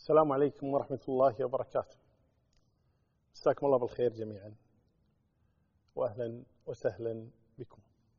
السلام عليكم ورحمة الله وبركاته. مساكم الله بالخير جميعا، وأهلا وسهلا بكم.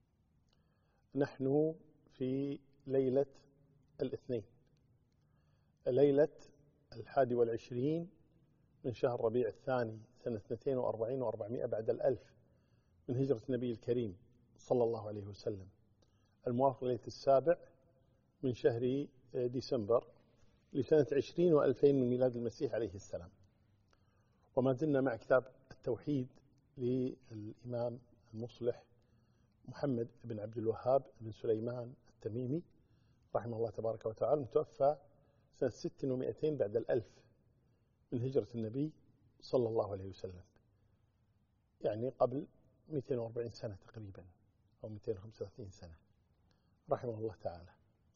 نحن في ليلة الاثنين، ليلة 21 من شهر ربيع الثاني سنة 42 و400 بعد الألف من هجرة النبي الكريم صلى الله عليه وسلم، الموافق ليلة 7 من شهر ديسمبر لسنة 20 و2000 من ميلاد المسيح عليه السلام. وما زلنا مع كتاب التوحيد للإمام المصلح محمد بن عبد الوهاب بن سليمان التميمي رحمه الله تبارك وتعالى، متوفى سنة 6 و200 بعد الألف من هجرة النبي صلى الله عليه وسلم، يعني قبل 240 سنة تقريبا أو 235 سنة رحمه الله تعالى.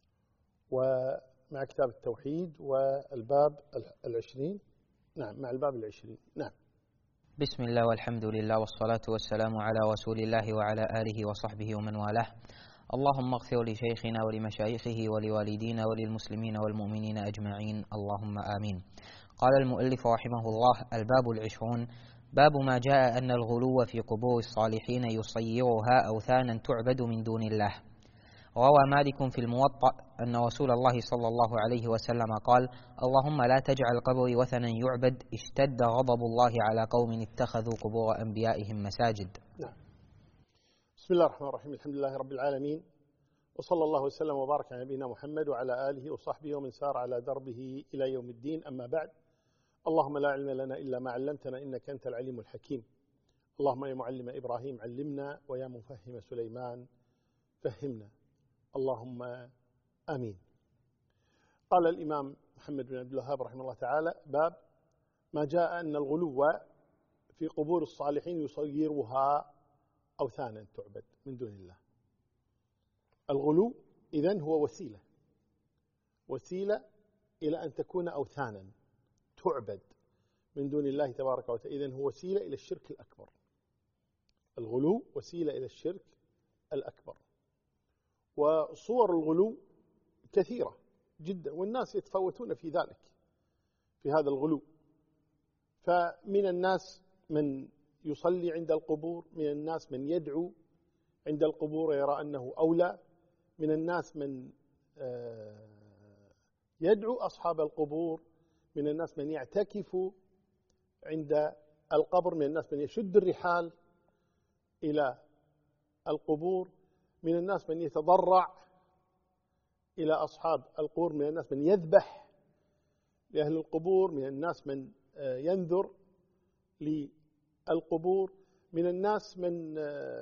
ومع كتاب التوحيد والباب 20. نعم، مع الباب 20. نعم. بسم الله والحمد لله والصلاة والسلام على رسول الله وعلى آله وصحبه ومن والاه. اللهم اغفر لشيخنا ولمشايخه ولوالدينا وللمسلمين والمؤمنين أجمعين، اللهم آمين. قال المؤلف رحمه الله: الباب 20، باب ما جاء أن الغلو في قبور الصالحين يصيرها أوثانا تعبد من دون الله. روى مالك في الموطأ أن رسول الله صلى الله عليه وسلم قال: اللهم لا تجعل قبري وثنا يعبد، اشتد غضب الله على قوم اتخذوا قبور أنبيائهم مساجد. نعم. بسم الله الرحمن الرحيم، الحمد لله رب العالمين، وصلى الله وسلم وبارك على نبينا محمد وعلى آله وصحبه ومن سار على دربه إلى يوم الدين، أما بعد. اللهم لا علم لنا إلا ما علمتنا إنك أنت العليم الحكيم. اللهم يا معلم إبراهيم علمنا، ويا مفهم سليمان فهمنا، اللهم آمين. قال الإمام محمد بن عبد الوهاب رحمه الله تعالى: باب ما جاء أن الغلو في قبور الصالحين يصيرها أوثانا تعبد من دون الله. الغلو إذن هو وسيلة إلى أن تكون أوثانا تعبد من دون الله تبارك وتعالى. إذن هو وسيلة إلى الشرك الأكبر. الغلو وسيلة إلى الشرك الأكبر. وصور الغلو كثيرة جدا، والناس يتفاوتون في ذلك، في هذا الغلو. فمن الناس من يصلي عند القبور، من الناس من يدعو عند القبور يرى أنه أولى، من الناس من يدعو أصحاب القبور، من الناس من يعتكف عند القبر، من الناس من يشد الرحال إلى القبور، من الناس من يتضرع إلى أصحاب القبور، من الناس من يذبح لأهل القبور، من الناس من ينذر للقبور، من الناس من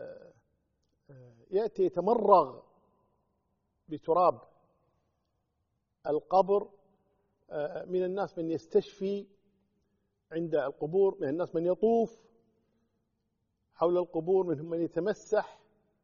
يأتي يتمرغ بتراب القبر، من الناس من يستشفي عند القبور، من الناس من يطوف حول القبور، منهم من يتمسح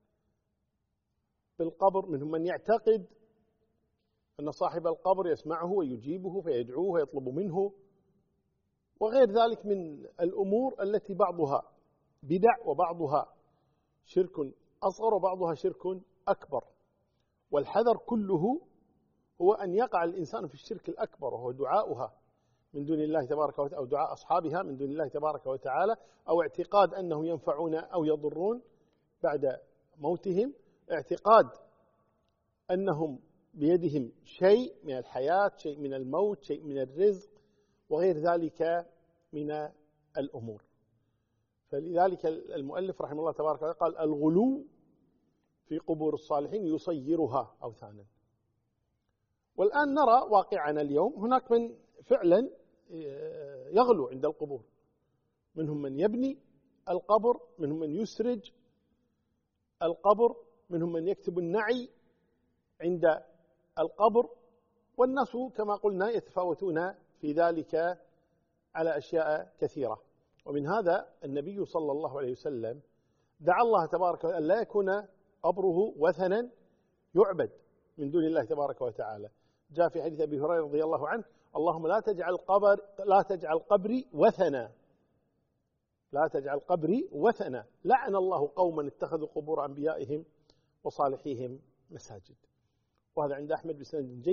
بالقبر، منهم من يعتقد أن صاحب القبر يسمعه ويجيبه فيدعوه ويطلب منه، وغير ذلك من الأمور التي بعضها بدع وبعضها شرك أصغر وبعضها شرك أكبر. والحذر كله هو أن يقع الإنسان في الشرك الأكبر، وهو دعاؤها من دون الله تبارك وتعالى، أو دعاء أصحابها من دون الله تبارك وتعالى، أو اعتقاد أنهم ينفعون أو يضرون بعد موتهم، اعتقاد أنهم بيدهم شيء من الحياة، شيء من الموت، شيء من الرزق، وغير ذلك من الأمور. فلذلك المؤلف رحمه الله تبارك وتعالى قال: الغلو في قبور الصالحين يصيرها أوثانا. والآن نرى واقعنا اليوم، هناك من فعلا يغلو عند القبور، منهم من يبني القبر، منهم من يسرج القبر، منهم من يكتب النعي عند القبر. والناس كما قلنا يتفاوتون في ذلك على أشياء كثيرة. ومن هذا النبي صلى الله عليه وسلم دعا الله تبارك وتعالى لا يكون قبره وثنا يعبد من دون الله تبارك وتعالى. جاء في حديث أبي هريرة رضي الله عنه: اللهم لا تجعل قبري وثنا، لا تجعل قبري وثنا، لعن الله قوما اتخذوا قبور أنبيائهم وصالحيهم مساجد. وهذا عند أحمد بسند جيد.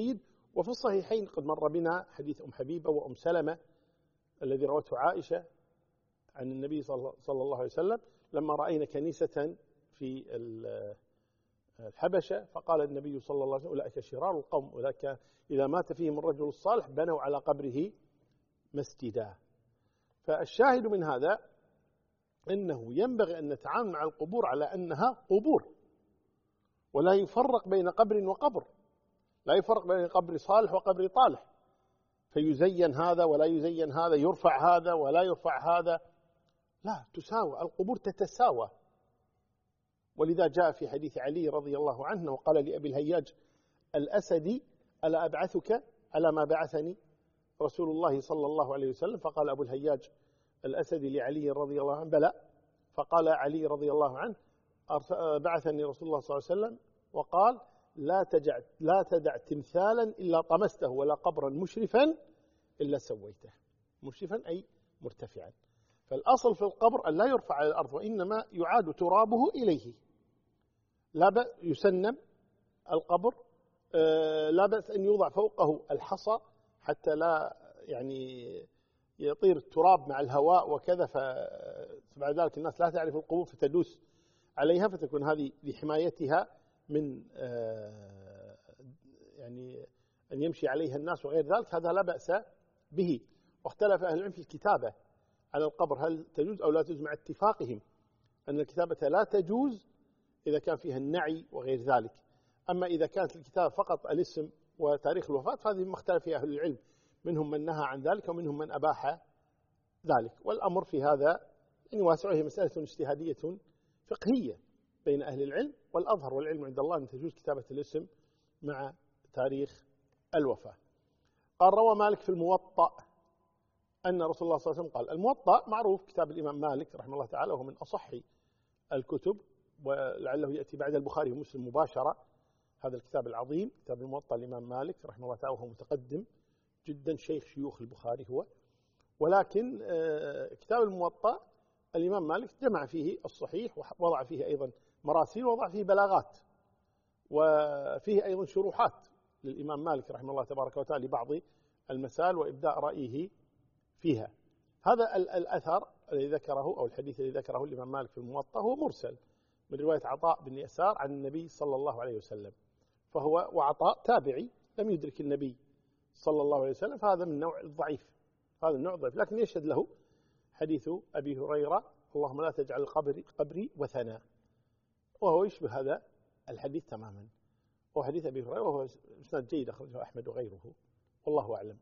وفي الصحيحين قد مر بنا حديث أم حبيبة وأم سلمة الذي روته عائشة عن النبي صلى الله عليه وسلم لما رأينا كنيسة في الحبشة، فقال النبي صلى الله عليه وسلم: أولئك شرار القوم، أولئك إذا مات فيهم الرجل الصالح بنوا على قبره مسجدا. فالشاهد من هذا أنه ينبغي أن نتعامل مع القبور على أنها قبور، ولا يفرق بين قبر وقبر، لا يفرق بين قبر صالح وقبر طالح، فيزين هذا ولا يزين هذا، يرفع هذا ولا يرفع هذا، لا، تساوى القبور، تتساوى. ولذا جاء في حديث علي رضي الله عنه وقال لأبي الهياج الأسدي: ألا أبعثك على ما بعثني رسول الله صلى الله عليه وسلم؟ فقال أبو الهياج الأسدي لعلي رضي الله عنه: بلى. فقال علي رضي الله عنه: بعثني رسول الله صلى الله عليه وسلم وقال: لا تدع تمثالا إلا طمسته، ولا قبرا مشرفا إلا سويته. مشرفا أي مرتفعا. فالأصل في القبر أن لا يرفع على الأرض، وإنما يعاد ترابه إليه. لا بأس يسنم القبر، لا بأس أن يوضع فوقه الحصى حتى لا يطير التراب مع الهواء وكذا، فبعد ذلك الناس لا تعرف القبور فتدوس عليها، فتكون هذه لحمايتها من أن يمشي عليها الناس وغير ذلك، هذا لا بأس به. واختلف أهل العلم في الكتابة على القبر هل تجوز أو لا تجوز، مع اتفاقهم أن الكتابة لا تجوز إذا كان فيها النعي وغير ذلك. أما إذا كانت الكتابة فقط الاسم وتاريخ الوفاة فهذه مختلف فيها أهل العلم، منهم من نهى عن ذلك ومنهم من أباح ذلك. والأمر في هذا واسع، هي مسألة اجتهادية فقهية بين أهل العلم، والأظهر والعلم عند الله أن تجوز كتابة الاسم مع تاريخ الوفاة. قال: روى مالك في الموطأ أن رسول الله صلى الله عليه وسلم قال. الموطأ معروف كتاب الإمام مالك رحمه الله تعالى، وهو من أصح الكتب، ولعله يأتي بعد البخاري ومسلم مباشرة. هذا الكتاب العظيم كتاب الموطأ الإمام مالك رحمه الله تعالى، وهو متقدم جدا، شيوخ البخاري هو. ولكن كتاب الموطأ الإمام مالك جمع فيه الصحيح، ووضع فيه أيضا مراسيل، ووضع فيه بلاغات، وفيه أيضا شروحات للإمام مالك رحمه الله تبارك وتعالى لبعض المسائل وإبداء رأيه فيها. هذا الأثر الذي ذكره أو الحديث الذي ذكره الإمام مالك في الموطأ هو مرسل من رواية عطاء بن يسار عن النبي صلى الله عليه وسلم، وعطاء تابعي لم يدرك النبي صلى الله عليه وسلم، فهذا من نوع الضعيف، هذا النوع ضعيف. لكن يشهد له حديث أبي هريرة: اللهم لا تجعل قبري وثنا، وهو يشبه هذا الحديث تماما، وهو حديث أبي هريرة، وهو إسناد جيد أخرجه أحمد وغيره، والله أعلم.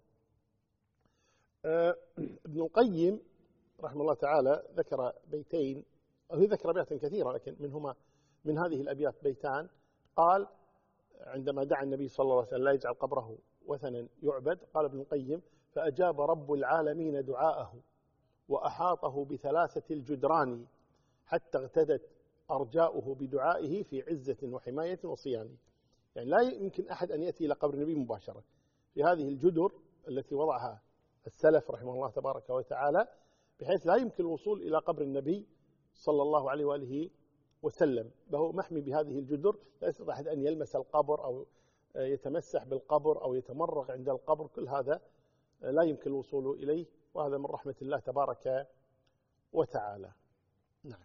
ابن القيم رحمه الله تعالى ذكر بيتين، أو ذكر أبيات كثيرة، لكن من هذه الأبيات بيتان. قال عندما دعا النبي صلى الله عليه وسلم لا يجعل قبره وثنا يعبد، قال ابن القيم: فأجاب رب العالمين دعاءه وأحاطه بثلاثة الجدران، حتى اغتدت أرجاؤه بدعائه في عزة وحماية وصيان. يعني لا يمكن أحد أن يأتي إلى قبر النبي مباشرة، في هذه الجدر التي وضعها السلف رحمه الله تبارك وتعالى، بحيث لا يمكن الوصول إلى قبر النبي صلى الله عليه وآله وسلم، فهو محمي بهذه الجدر، لا يستطيع أحد أن يلمس القبر أو يتمسح بالقبر أو يتمرغ عند القبر، كل هذا لا يمكن الوصول إليه، وهذا من رحمة الله تبارك وتعالى. نعم.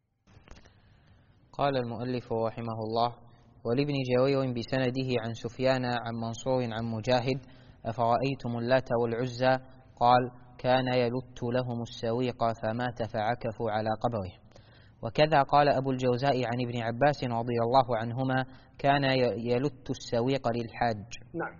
قال المؤلف رحمه الله: ولابن جرير بسنده عن سفيان عن منصور عن مجاهد: أفرأيتم اللات والعزى؟ قال: كان يلت لهم السويق فمات فعكفوا على قبره. وكذا قال أبو الجوزاء عن ابن عباس رضي الله عنهما: كان يلت السويق للحاج. نعم.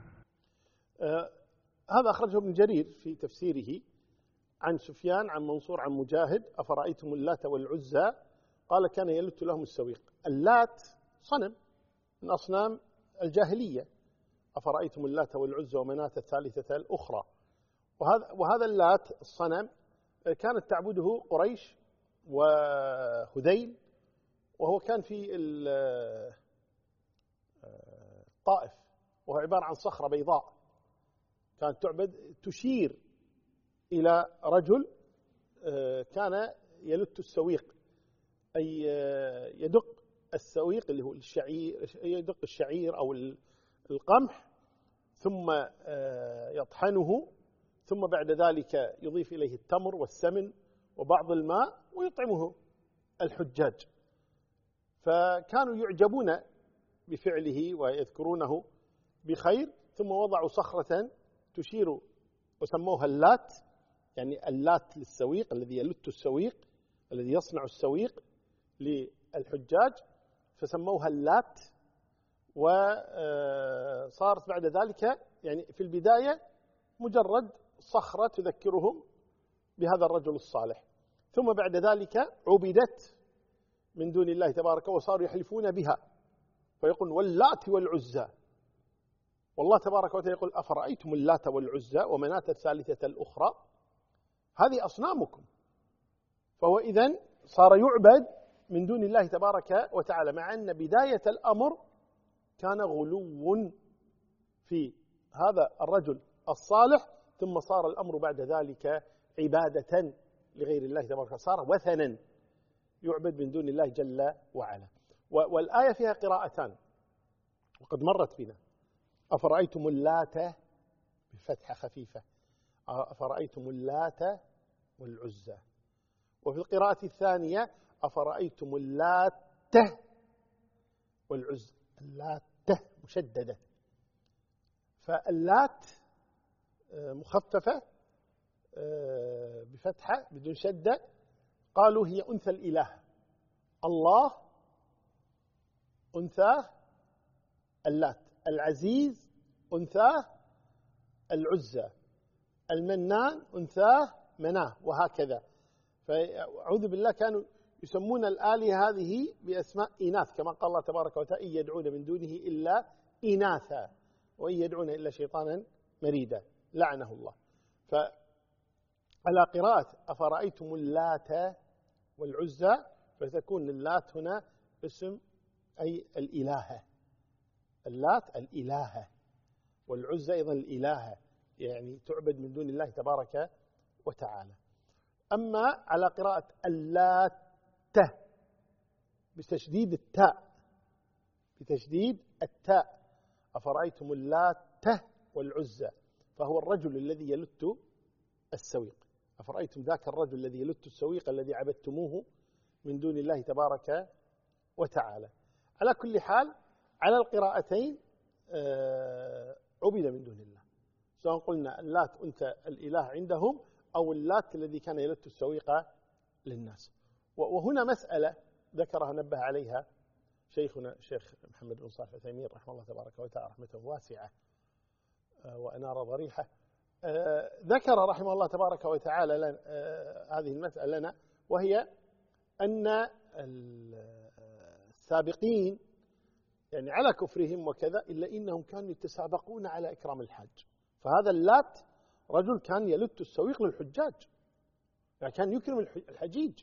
هذا أخرجه ابن جرير في تفسيره عن سفيان عن منصور عن مجاهد: أفرأيتم اللات والعزى؟ قال: كان يلت لهم السويق. اللات صنم من أصنام الجاهلية، أفرأيتم اللات والعزى ومناة الثالثة الأخرى. وهذا اللات الصنم كانت تعبده قريش وهذيل، وهو كان في الطائف، وهو عبارة عن صخرة بيضاء كانت تعبد، تشير إلى رجل كان يلت السويق، أي يدق السويق اللي هو الشعير، يدق الشعير أو القمح، ثم يطحنه، ثم بعد ذلك يضيف إليه التمر والسمن وبعض الماء ويطعمه الحجاج. فكانوا يعجبون بفعله ويذكرونه بخير. ثم وضعوا صخرة تشير وسموها اللات، يعني اللات للسويق الذي يلت السويق، الذي يصنع السويق للحجاج، فسموها اللات. وصارت بعد ذلك يعني في البداية مجرد صخرة تذكرهم بهذا الرجل الصالح، ثم بعد ذلك عبدت من دون الله تبارك، وصاروا يحلفون بها فيقول واللات والعزى. والله تبارك وتعالى يقول أفرأيتم اللات والعزى ومناة الثالثة الأخرى، هذه أصنامكم. فهو إذن صار يعبد من دون الله تبارك وتعالى، مع أن بداية الأمر كان غلو في هذا الرجل الصالح، ثم صار الأمر بعد ذلك عبادة لغير الله تبارك وتعالى، صار وثنا يعبد من دون الله جل وعلا. والآية فيها قراءتان وقد مرت بنا: أفرأيتم اللات بفتحة خفيفة، أفرأيتم اللات والعزى. وفي القراءة الثانية أفرأيتم اللات والعزى، اللات مشددة. فاللات مخففة بفتحة بدون شدة، قالوا هي أنثى الإله، الله أنثى اللات، العزيز أنثى العزى، المنان أنثى مناه، وهكذا. فأعوذ بالله كانوا يسمون الآلهة هذه بأسماء إناث، كما قال الله تبارك وتعالى: إن يدعون من دونه إلا إناثا وإن يدعون إلا شيطانا مريدا لعنه الله. فعلى قراءة أفرأيتم اللات والعزى، فتكون اللات هنا اسم أي الإلهة، اللات الإلهة، والعزى أيضا الإلهة، يعني تعبد من دون الله تبارك وتعالى. أما على قراءة اللات بتشديد التاء، بتشديد التاء، أفرأيتم اللات والعزى، فهو الرجل الذي يلت السويق. أفرأيتم ذاك الرجل الذي يلت السويق الذي عبدتموه من دون الله تبارك وتعالى. على كل حال على القراءتين عبد من دون الله، سواء قلنا اللات أنثى الإله عندهم أو اللات الذي كان يلت السويق للناس. وهنا مسألة ذكرها نبه عليها شيخنا الشيخ محمد بن صالح العثيمين رحمه الله تبارك وتعالى رحمة واسعة وأنار ضريحة. ذكر رحمه الله تبارك وتعالى هذه المسألة لنا، وهي أن السابقين يعني على كفرهم وكذا إلا إنهم كانوا يتسابقون على إكرام الحاج. فهذا اللات رجل كان يلت السويق للحجاج، يعني كان يكرم الحجيج.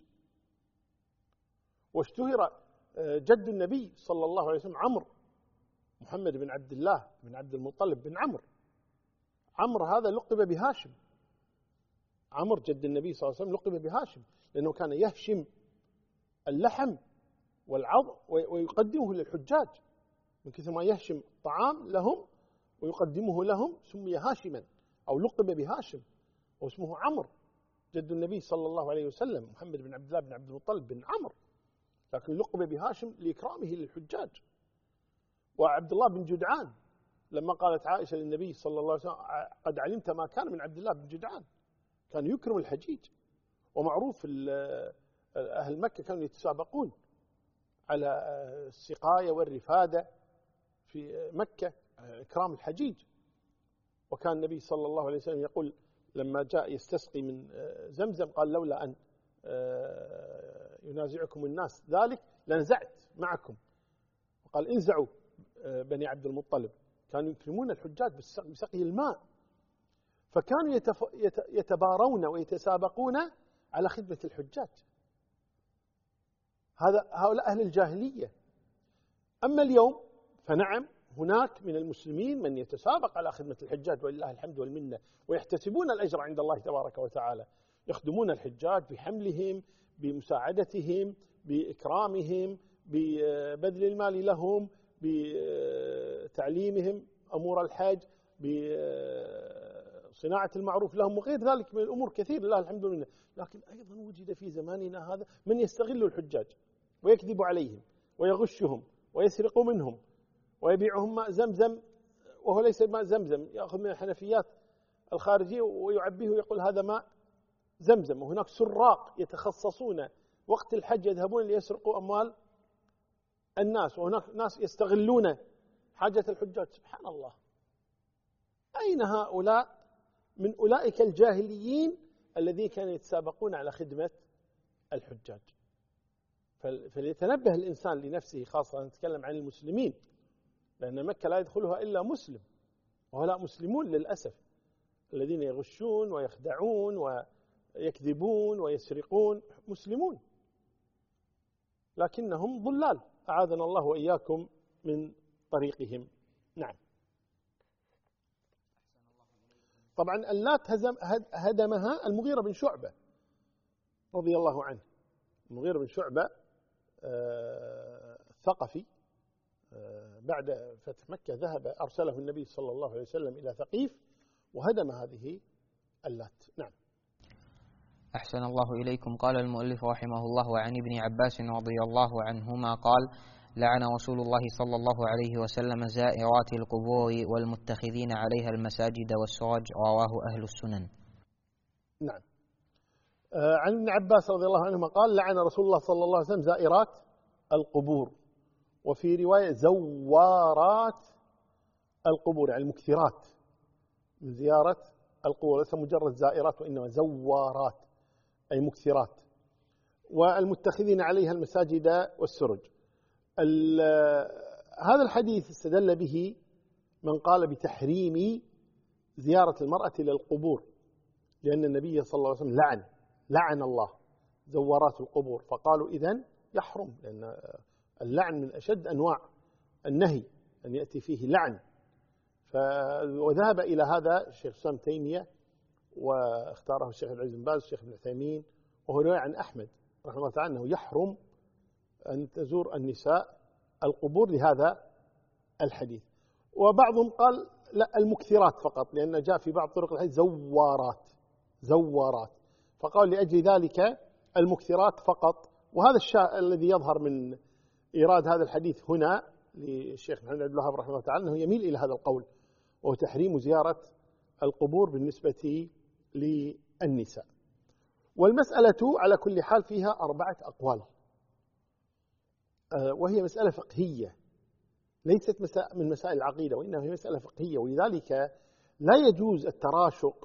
واشتهر جد النبي صلى الله عليه وسلم عمرو، محمد بن عبد الله بن عبد المطلب بن عمرو. عمرو هذا لقب بهاشم، عمرو جد النبي صلى الله عليه وسلم لقب بهاشم، لأنه كان يهشم اللحم والعظم ويقدمه للحجاج، من كثر ما يهشم طعام لهم ويقدمه لهم سمي هاشما أو لقب بهاشم، واسمه عمرو جد النبي صلى الله عليه وسلم محمد بن عبد الله بن عبد المطلب بن عمرو، لكن لقب بهاشم لإكرامه للحجاج. وعبد الله بن جدعان لما قالت عائشة للنبي صلى الله عليه وسلم قد علمت ما كان من عبد الله بن جدعان، كان يكرم الحجيج. ومعروف أهل مكة كانوا يتسابقون على السقاية والرفادة في مكة إكرام الحجيج. وكان النبي صلى الله عليه وسلم يقول لما جاء يستسقي من زمزم قال لولا أن ينازعكم الناس ذلك لنزعت معكم، وقال انزعوا بني عبد المطلب. كانوا يكرمون الحجاج بسقي الماء، فكانوا يتبارون ويتسابقون على خدمة الحجاج. هؤلاء أهل الجاهلية. أما اليوم فنعم هناك من المسلمين من يتسابق على خدمة الحجاج ولله الحمد والمنة، ويحتسبون الأجر عند الله تبارك وتعالى، يخدمون الحجاج بحملهم، بمساعدتهم، بإكرامهم، ببذل المال لهم، بتعليمهم أمور الحج، بصناعة المعروف لهم وغير ذلك من الأمور كثير لله الحمد لله. لكن أيضا وجد في زماننا هذا من يستغل الحجاج ويكذب عليهم ويغشهم ويسرق منهم ويبيعهم ماء زمزم وهو ليس ماء زمزم، يأخذ من الحنفيات الخارجية ويعبيه ويقول هذا ماء زمزم. وهناك سراق يتخصصون وقت الحج يذهبون ليسرقوا أموال الناس، وهناك ناس يستغلون حاجة الحجاج. سبحان الله، أين هؤلاء من أولئك الجاهليين الذين كانوا يتسابقون على خدمة الحجاج؟ فليتنبه الإنسان لنفسه، خاصة نتكلم عن المسلمين، لأن مكة لا يدخلها إلا مسلم، وهؤلاء مسلمون للأسف الذين يغشون ويخدعون ويكذبون ويسرقون، مسلمون لكنهم ضلال، أعاذنا الله وإياكم من طريقهم. نعم. طبعا اللات هدمها المغيرة بن شعبة رضي الله عنه. المغيرة بن شعبة الثقفي بعد فتح مكة أرسله النبي صلى الله عليه وسلم إلى ثقيف وهدم هذه اللات. نعم. أحسن الله إليكم. قال المؤلف رحمه الله: وعن ابن عباس رضي الله عنهما قال: لعن رسول الله صلى الله عليه وسلم زائرات القبور والمتخذين عليها المساجد والسرج. رواه أهل السنن. نعم. عن ابن عباس رضي الله عنهما قال: لعن رسول الله صلى الله عليه وسلم زائرات القبور، وفي رواية زوارات القبور، يعني المكثرات من زيارة القبور، ليس مجرد زائرات وإنما زوارات أي مكثرات، والمتخذين عليها المساجد والسرج. هذا الحديث استدل به من قال بتحريم زيارة المرأة للقبور، لأن النبي صلى الله عليه وسلم لعن الله زوارات القبور، فقالوا إذن يحرم، لأن اللعن من أشد أنواع النهي أن يأتي فيه لعن. وذهب إلى هذا الشيخ الإسلام تيمية، واختاره الشيخ عبد العزيز بن باز والشيخ ابن عثيمين، وهو رواية عن أحمد رحمه الله تعالى أنه يحرم أن تزور النساء القبور لهذا الحديث. وبعضهم قال لا، المكثرات فقط، لأن جاء في بعض طرق الحديث زوارات، فقال لأجل ذلك المكثرات فقط. وهذا الشيء الذي يظهر من إيراد هذا الحديث هنا للشيخ محمد عبد الوهاب رحمه الله تعالى أنه يميل إلى هذا القول، وهو تحريم زيارة القبور بالنسبة للنساء. والمسألة على كل حال فيها 4 أقوال، وهي مسألة فقهية ليست من مسائل العقيدة، وإنما هي مسألة فقهية، ولذلك لا يجوز التراشق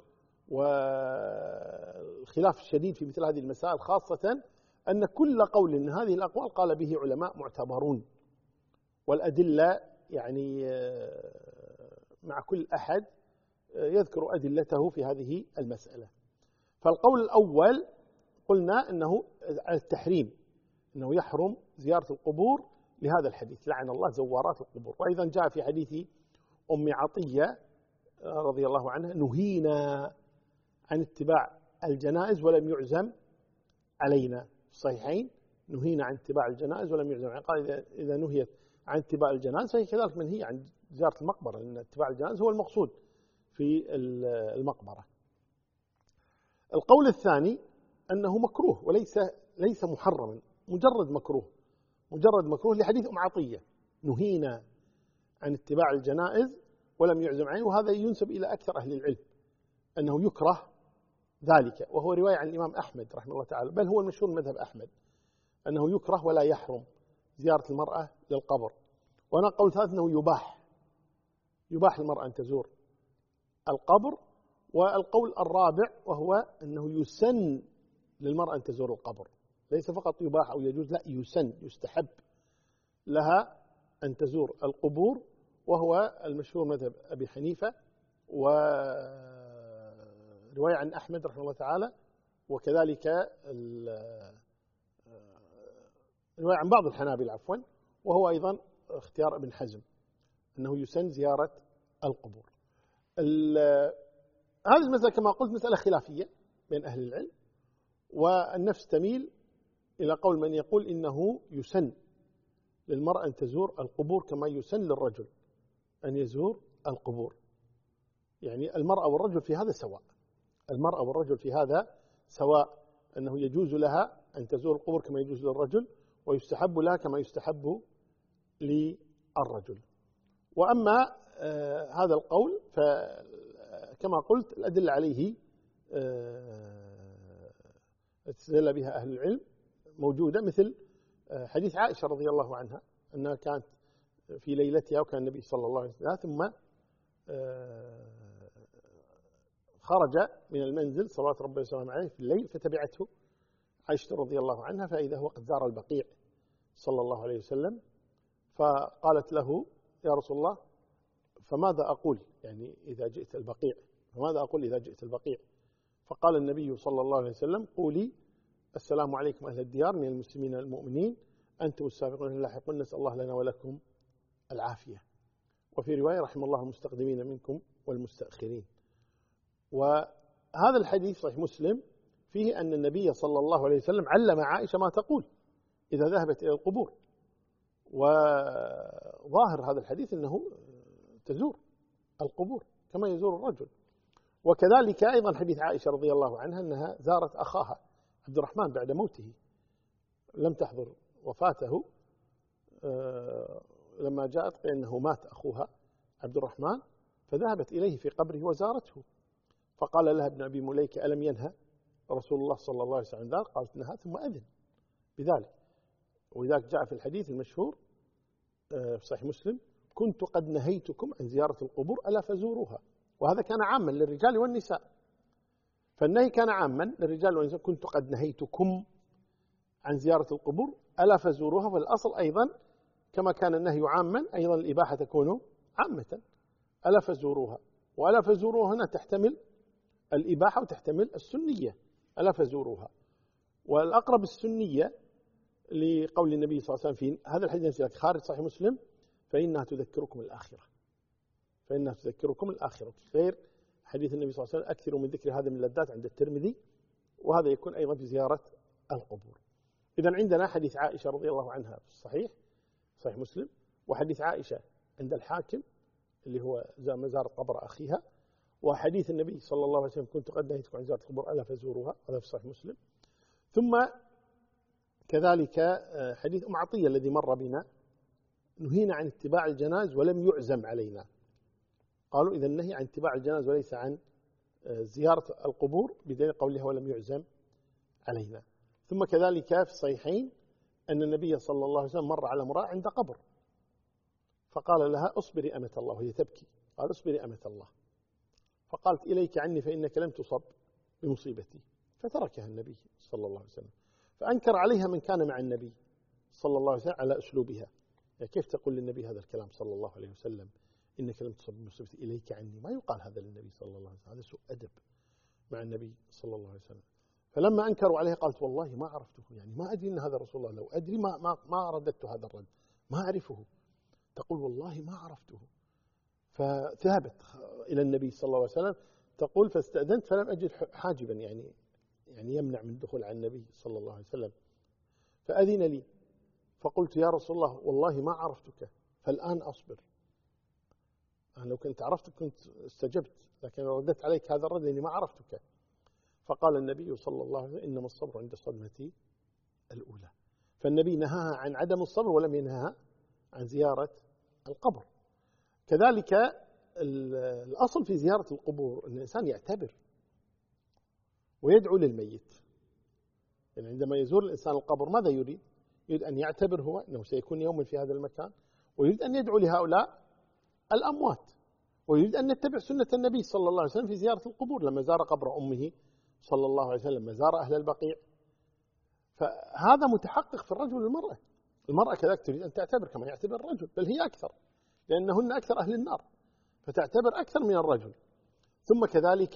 والخلاف الشديد في مثل هذه المسائل، خاصة أن كل قول من هذه الأقوال قال به علماء معتبرون، والأدلة يعني مع كل أحد يذكر أدلته في هذه المسألة. فالقول الأول قلنا أنه التحريم، أنه يحرم زيارة القبور لهذا الحديث، لعن الله زوارات القبور. وأيضا جاء في حديث أم عطية رضي الله عنها: نهينا عن اتباع الجنائز ولم يعزم علينا. في الصحيحين نهينا عن اتباع الجنائز ولم يعزم علينا. قال إذا نهيت عن اتباع الجنائز فهي كذلك منهي عن زيارة المقبرة، لأن اتباع الجنائز هو المقصود في المقبرة. القول الثاني أنه مكروه وليس محرما، مجرد مكروه لحديث أم عطية: نهينا عن اتباع الجنائز ولم يعزم عليه. وهذا ينسب إلى أكثر أهل العلم أنه يكره ذلك، وهو رواية عن الإمام أحمد رحمه الله تعالى، بل هو المشهور مذهب أحمد أنه يكره ولا يحرم زيارة المرأة للقبر. وأنا قول ثالث أنه يباح المرأة أن تزور القبر. والقول الرابع وهو أنه يسن للمرأة أن تزور القبر، ليس فقط يباح أو يجوز، لا، يستحب لها أن تزور القبور، وهو المشهور مذهب أبي حنيفة ورواية عن أحمد رحمه الله تعالى، وكذلك رواية عن بعض الحنابلة عفوا، وهو أيضا اختيار ابن حزم أنه يسن زيارة القبور. هذه المسألة كما قلت مسألة خلافية بين أهل العلم، والنفس تميل إلى قول من يقول إنه يسن للمرأة أن تزور القبور كما يسن للرجل أن يزور القبور. يعني المرأة والرجل في هذا سواء، المرأة والرجل في هذا سواء، أنه يجوز لها أن تزور القبور كما يجوز للرجل، ويستحب لها كما يستحب للرجل. وأما هذا القول فكما قلت الأدلة عليه استدل بها أهل العلم موجودة، مثل حديث عائشة رضي الله عنها أنها كانت في ليلتها وكان النبي صلى الله عليه وسلم ثم خرج من المنزل صلوات ربي وسلامه عليه في الليل، فتبعته عائشة رضي الله عنها فإذا هو قد زار البقيع صلى الله عليه وسلم، فقالت له يا رسول الله فماذا أقول يعني إذا جئت البقيع، فماذا أقول إذا جئت البقيع؟ فقال النبي صلى الله عليه وسلم قولي السلام عليكم أهل الديار من المسلمين المؤمنين أنتم السابقون اللاحقون نسأل الله لنا ولكم العافية. وفي رواية رحم الله المستقدمين منكم والمستأخرين. وهذا الحديث صحيح مسلم فيه أن النبي صلى الله عليه وسلم علم عائشة ما تقول إذا ذهبت إلى القبور، وظاهر هذا الحديث أنه تزور القبور كما يزور الرجل. وكذلك أيضا حديث عائشة رضي الله عنها أنها زارت أخاها عبد الرحمن بعد موته، لم تحضر وفاته، لما جاءت قيل أنه مات أخوها عبد الرحمن، فذهبت إليه في قبره وزارته، فقال لها ابن أبي مليكة ألم ينهى رسول الله صلى الله عليه وسلم ذلك؟ قالت نهى ثم أذن بذلك. ولذلك جاء في الحديث المشهور في صحيح مسلم كنت قد نهيتكم عن زيارة القبور ألا فزوروها، وهذا كان عاما للرجال والنساء، فالنهي كان عاما للرجال والنساء، كنت قد نهيتكم عن زيارة القبور ألا فزوروها، فالأصل أيضا كما كان النهي عاما أيضا الإباحة تكون عامة، ألا فزوروها. وألا فزوروها هنا تحتمل الإباحة وتحتمل السنية، ألا فزوروها، والأقرب السنية لقول النبي صلى الله عليه وسلم في هذا الحديث خارج صحيح مسلم فإنها تذكركم الآخرة، فإنها تذكركم الآخرة، غير حديث النبي صلى الله عليه وسلم أكثروا من ذكر هذا من اللذات عند الترمذي، وهذا يكون أيضا في زيارة القبور. إذن عندنا حديث عائشة رضي الله عنها في الصحيح صحيح مسلم، وحديث عائشة عند الحاكم اللي هو مزار قبر أخيها، وحديث النبي صلى الله عليه وسلم كنت قد نهيتكم عن زيارة القبور ألا فزوروها، هذا في صحيح مسلم. ثم كذلك حديث أم عطية الذي مر بنا نهينا عن اتباع الجنائز ولم يعزم علينا، قالوا إذا النهي عن اتباع الجنائز وليس عن زيارة القبور بدليل قولها ولم يعزم علينا. ثم كذلك في الصحيحين أن النبي صلى الله عليه وسلم مر على امرأة عند قبر فقال لها أصبري أمة الله، وهي تبكي، قال أصبري أمة الله، فقالت إليك عني فإنك لم تصب بمصيبتي، فتركها النبي صلى الله عليه وسلم. فأنكر عليها من كان مع النبي صلى الله عليه وسلم على أسلوبها، يعني كيف تقول للنبي هذا الكلام صلى الله عليه وسلم إنك لم تصب بمصيبتي إليك عني، ما يقال هذا للنبي صلى الله عليه وسلم، هذا سوء أدب مع النبي صلى الله عليه وسلم. فلما أنكروا عليها قالت والله ما عرفته، يعني ما أدري أن هذا رسول الله، لو أدري ما رددت هذا الرد، ما أعرفه، تقول والله ما عرفته. فذهبت إلى النبي صلى الله عليه وسلم تقول فاستأذنت فلم أجد حاجبا يعني يمنع من الدخول على النبي صلى الله عليه وسلم، فأذن لي، فقلت يا رسول الله والله ما عرفتك فالآن أصبر، أنا لو كنت عرفتك كنت استجبت، لكن رددت عليك هذا الرد لأني ما عرفتك. فقال النبي صلى الله عليه وسلم إنما الصبر عند الصدمة الأولى، فالنبي نهاها عن عدم الصبر ولم ينهاها عن زيارة القبر. كذلك الأصل في زيارة القبور أن الإنسان يعتبر ويدعو للميت، يعني عندما يزور الإنسان القبر ماذا يريد؟ يريد أن يعتبر هو أنه سيكون يوما في هذا المكان، ويريد أن يدعو لهؤلاء الأموات، ويريد أن يتبع سنة النبي صلى الله عليه وسلم في زيارة القبور لما زار قبر أمه صلى الله عليه وسلم، لما زار أهل البقيع، فهذا متحقق في الرجل والمرأة. المرأة كذلك تريد أن تعتبر كما يعتبر الرجل، بل هي أكثر لأنهن أكثر أهل النار، فتعتبر أكثر من الرجل. ثم كذلك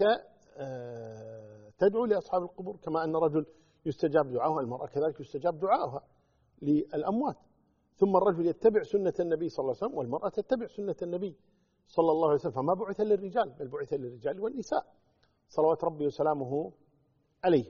تدعو لأصحاب القبور كما أن الرجل يستجاب دعاؤها، المرأة كذلك يستجاب دعاؤها للأموات. ثم الرجل يتبع سنة النبي صلى الله عليه وسلم والمرأة تتبع سنة النبي صلى الله عليه وسلم، فما بعث للرجال بل بعث للرجال والنساء صلوات ربي وسلامه عليه.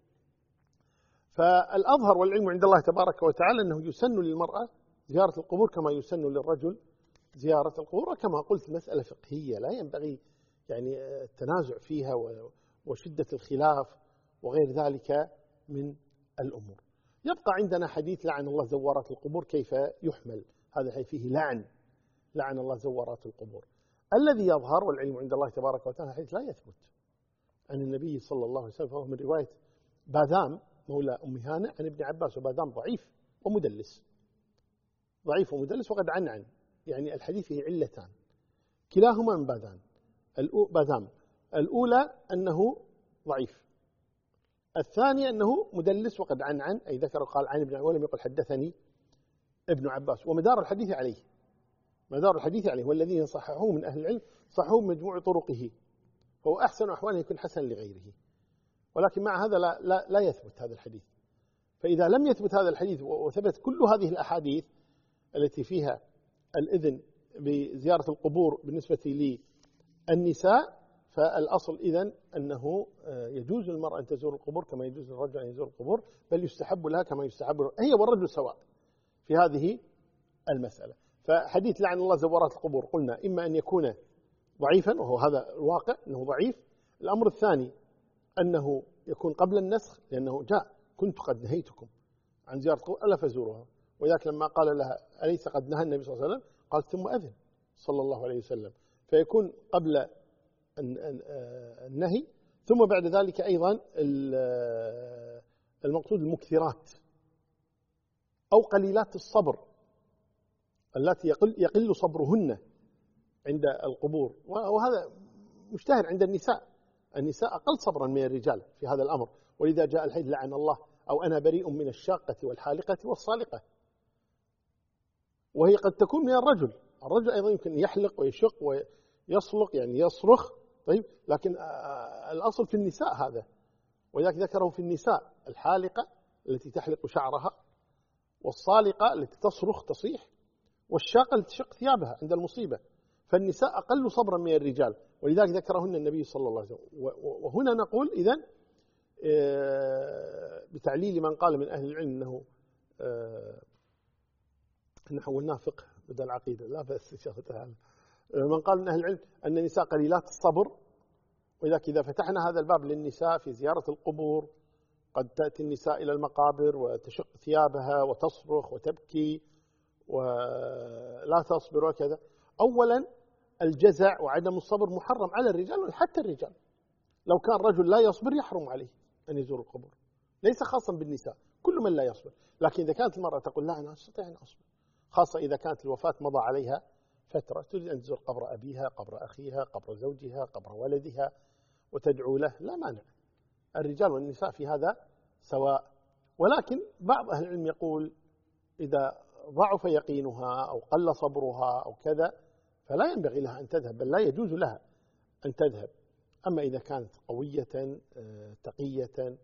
فالأظهر والعلم عند الله تبارك وتعالى أنه يسن للمرأة زيارة القبور كما يسن للرجل زيارة القبور، وكما قلت مسألة فقهية لا ينبغي يعني التنازع فيها وشدة الخلاف وغير ذلك من الأمور. يبقى عندنا حديث لعن الله زوارات القبور، كيف يحمل هذا الحديث؟ فيه لعن الله زوارات القبور. الذي يظهر والعلم عند الله تبارك وتعالى الحديث لا يثبت عن النبي صلى الله عليه وسلم، فهو من رواية باذام مولى أم هانئ عن ابن عباس، وباذام ضعيف ومدلس، وقد عن يعني الحديث فيه علتان كلاهما من باذام. الأولى أنه ضعيف، الثانية أنه مدلس وقد عن أي ذكر قال عن ابن، ولم يقل حدثني ابن عباس. ومدار الحديث عليه والذين صححوه من أهل العلم صححوه مجموع طرقه، فهو أحسن أحواله يكون حسن لغيره. ولكن مع هذا لا يثبت هذا الحديث. فإذا لم يثبت هذا الحديث وثبت كل هذه الأحاديث التي فيها الإذن بزيارة القبور بالنسبة للنساء، فالأصل إذن أنه يجوز للمرأة أن تزور القبور كما يجوز للرجل أن يزور القبور، بل يستحب لها كما يستحب هي والرجل سواء في هذه المسألة. فحديث لعن الله زوارات القبور قلنا إما أن يكون ضعيفا، وهو هذا الواقع أنه ضعيف. الأمر الثاني أنه يكون قبل النسخ، لأنه جاء كنت قد نهيتكم عن زيارة القبور ألا فزوروها، وذاك لما قال لها أليس قد نهى النبي صلى الله عليه وسلم، قالت ثم أذن صلى الله عليه وسلم، فيكون قبل النهي. ثم بعد ذلك أيضا المقصود المكثرات أو قليلات الصبر التي يقل صبرهن عند القبور، وهذا مشتهر عند النساء أقل صبرا من الرجال في هذا الأمر. ولذا جاء الحديث لعن الله أو أنا بريء من الشاقة والحالقة والصالقة، وهي قد تكون من الرجل أيضا يمكن يحلق ويشق ويصلق يعني يصرخ، طيب، لكن الأصل في النساء هذا، وذلك ذكره في النساء الحالقة التي تحلق شعرها، والصالقة التي تصيح، والشاقة التي تشق ثيابها عند المصيبة. فالنساء أقل صبرا من الرجال، ولذلك ذكرهن النبي صلى الله عليه وسلم. وهنا نقول إذن بتعليل من قال من أهل العلم أنه حولناه فقه بدل عقيدة، لا بأس إن شاء الله تعالى. من قال من أهل العلم أن النساء قليلات الصبر، ولذلك إذا فتحنا هذا الباب للنساء في زيارة القبور، قد تأتي النساء إلى المقابر وتشق ثيابها وتصرخ وتبكي ولا تصبر وكذا. أولا الجزع وعدم الصبر محرم على الرجال، حتى الرجال لو كان رجل لا يصبر يحرم عليه أن يزور القبور، ليس خاصا بالنساء، كل من لا يصبر. لكن إذا كانت المرأة تقول لا أنا أستطيع أن أصبر، خاصة إذا كانت الوفاة مضى عليها فترة، تريد أن تزور قبر أبيها، قبر أخيها، قبر زوجها، قبر ولدها، وتدعو له، لا مانع، الرجال والنساء في هذا سواء. ولكن بعض أهل العلم يقول إذا ضعف يقينها أو قل صبرها أو كذا فلا ينبغي لها أن تذهب، بل لا يجوز لها أن تذهب. أما إذا كانت قوية تقية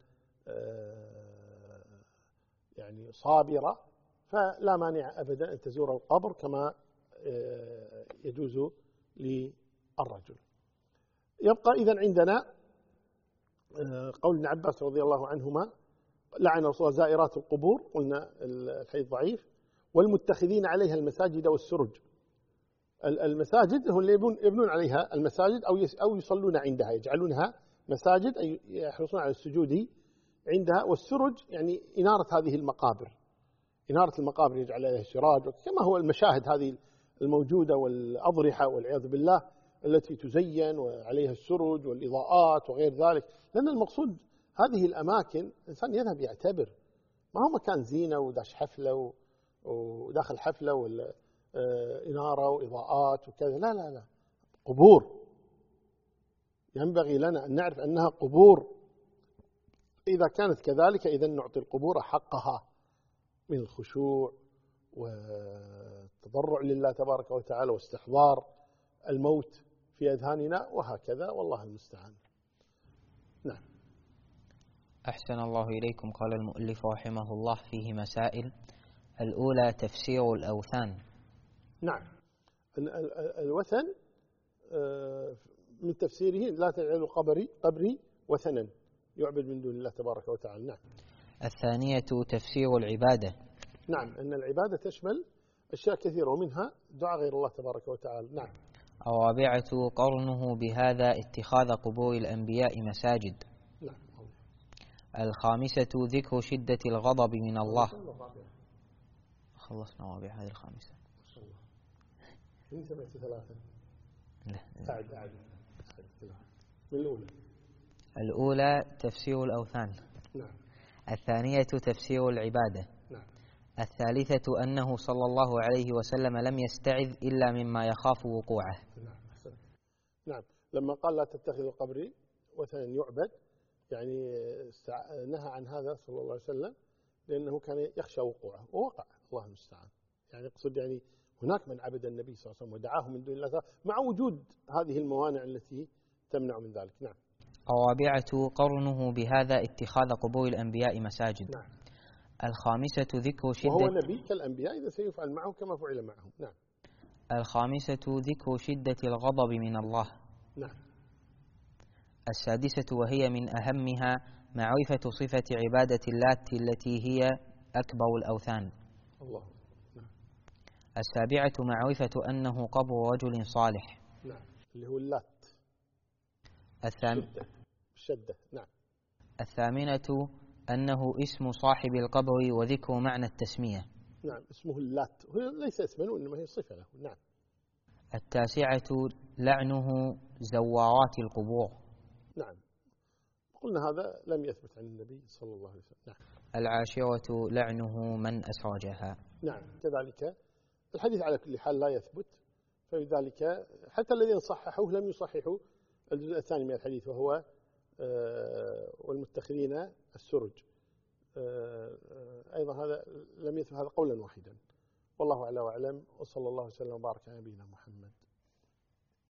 يعني صابرة، فلا مانع أبدا أن تزور القبر كما يجوز للرجل. يبقى إذن عندنا قول ابن عباس رضي الله عنهما لعن رسول الله زائرات القبور، قلنا الحديث ضعيف، والمتخذين عليها المساجد والسرج. المساجد هم اللي يبنون عليها المساجد أو يصلون عندها، يجعلونها مساجد أي يحرصون على السجود عندها. والسرج يعني إنارة هذه المقابر، يجعل عليها سراج، كما هو المشاهد هذه الموجودة والأضرحة والعياذ بالله التي تزين وعليها السرج والإضاءات وغير ذلك. لأن المقصود هذه الأماكن الإنسان يذهب يعتبر، ما هو مكان زينة وداش حفلة وداخل حفلة ولا إنارة وإضاءات وكذا، لا، قبور، ينبغي لنا أن نعرف أنها قبور. إذا كانت كذلك إذن نعطي القبور حقها من الخشوع والتضرع لله تبارك وتعالى واستحضار الموت في أذهاننا وهكذا، والله المستعان. نعم. أحسن الله إليكم. قال المؤلف رحمه الله فيه مسائل. الأولى تفسير الأوثان. نعم، الوثن من تفسيره لا تجعلوا قبري وثنا يعبد من دون الله تبارك وتعالى. نعم. الثانية تفسير العبادة. نعم، أن العبادة تشمل أشياء كثيرة ومنها دعاء غير الله تبارك وتعالى. نعم. الرابعة قرنه بهذا اتخاذ قبور الأنبياء مساجد. نعم. الخامسة ذكر شدة الغضب من الله. خلصنا رابع هذه الخامسة. ما شاء الله. من سمعت ثلاثة؟ لا. أعد. من الأولى. الأولى تفسير الأوثان. نعم. الثانية تفسير العبادة. نعم. الثالثة أنه صلى الله عليه وسلم لم يستعذ إلا مما يخاف وقوعه. نعم. نعم. لما قال لا تتخذوا قبري وثنا يعبد، يعني نهى عن هذا صلى الله عليه وسلم لأنه كان يخشى وقوعه، ووقع، الله المستعان. يعني اقصد يعني هناك من عبد النبي صلى الله عليه وسلم ودعاه من دون الله مع وجود هذه الموانع التي تمنع من ذلك. نعم. الرابعة قرنه بهذا اتخاذ قبور الأنبياء مساجد. نعم. الخامسة ذكر شدة، وهو نبي كالأنبياء إذا سيفعل معه كما فعل معهم. نعم. الخامسة ذكر شدة الغضب من الله. نعم. السادسة وهي من أهمها معرفة صفة عبادة اللات التي هي أكبر الأوثان. الله. نعم. السابعة معرفة أنه قبر رجل صالح. نعم. اللي هو اللات. الشدة. نعم. الثامنة أنه اسم صاحب القبر وذكر معنى التسمية. نعم. اسمه اللات، هو ليس اسما وإنما هي صفة له. نعم. التاسعة لعنه زوارات القبور. نعم. قلنا هذا لم يثبت عن النبي صلى الله عليه وسلم. نعم. العاشرة لعنه من أسرجها. نعم. كذلك الحديث على كل حال لا يثبت، فلذلك حتى الذين صححوه لم يصححوا الجزء الثاني من الحديث وهو والمتخذين السرج. أيضا هذا لم يثبت، هذا قولا واحدا. والله أعلى وأعلم، وصلى الله وسلم وبارك على نبينا محمد.